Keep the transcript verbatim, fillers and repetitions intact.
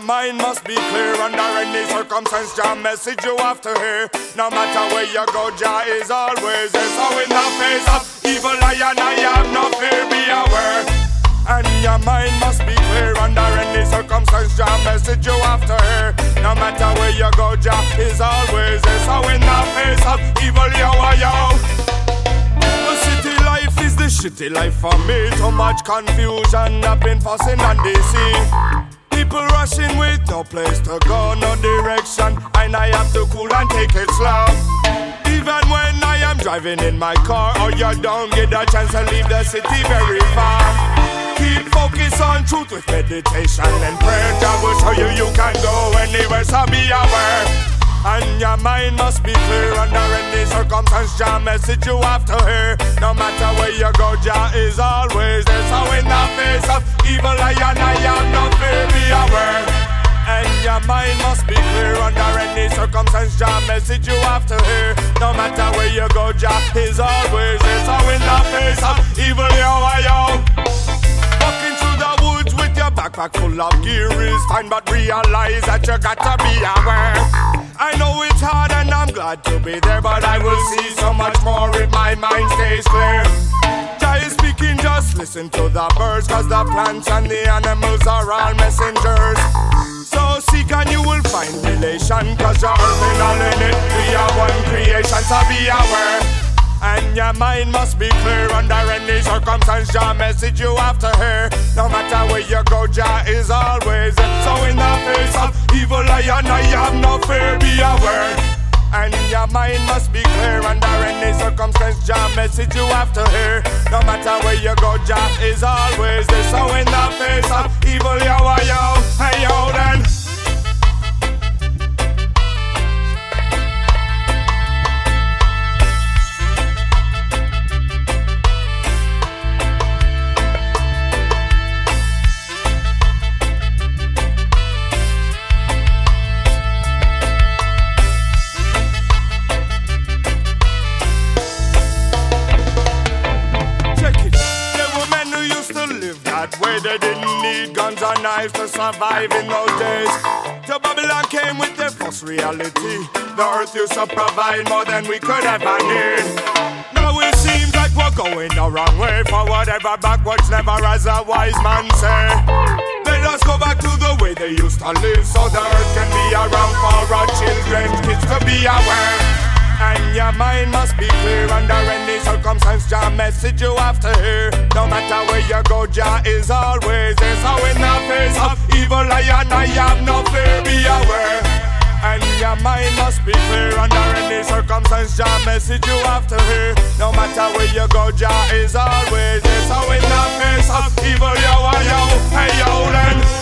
mind must be clear under any circumstance. Jah message you have to hear. No matter where you go, Jah is always there. So in the face of evil, I and I have no fear, be aware. And your mind must be clear under any circumstance. Jah message you have to hear. No matter where you go, Jah is always there. So in the face of evil, yo, yo. The city life is the shitty life for me. Too much confusion, I've been fussing on D C. People rushing with no place to go, no direction, and I have to cool and take it slow. Even when I am driving in my car, or you don't get a chance to leave the city very far. Keep focus on truth with meditation and prayer. Jah will show you you can go anywhere, so be aware. And your mind must be clear under any circumstance. Jah message you have to hear. No matter where you go, Jah is always there. So in the face of evil, I and I have no fear, be aware. And your mind must be clear under any circumstance. Jah message you have to hear. No matter where you go, Jah is always there. So in the face of evil, yo, yo. Walking through the woods with your backpack full of gear is fine, but realize that you got to be aware. I know it's hard and I'm glad to be there, but I will see so much more if my mind stays clear. Jah is speaking, just listen to the birds, cause the plants and the animals are all messengers. So seek and you will find relation, cause you're earthing all in it. We are one creation, so be aware. And your mind must be clear under any circumstance. Jah message you have to hear. No matter where you go, Jah is always there. So in the face of evil, I and I have no fear, be aware. And your mind must be clear under any circumstance. Jah message you have to hear. No matter where you go, Jah is always there. So in the face of evil, yo, yo, hey, yo, then. Where they didn't need guns or knives to survive in those days. So Babylon came with their false reality. The earth used to provide more than we could ever need. Now it seems like we're going the wrong way. Forward ever, backwards never, as a wise man say. Let us go back to the way they used to live, so the earth can be around for our children's kids to be aware. And your mind must be clear under any circumstance. Jah message you have to hear. No matter where you go, Jah is always there. So in the face of evil, I and I have no fear, be aware. And your mind must be clear under any circumstance. Jah message you have to hear. No matter where you go, Jah is always there. So in the face of evil, yo, yo, hey, yo, then.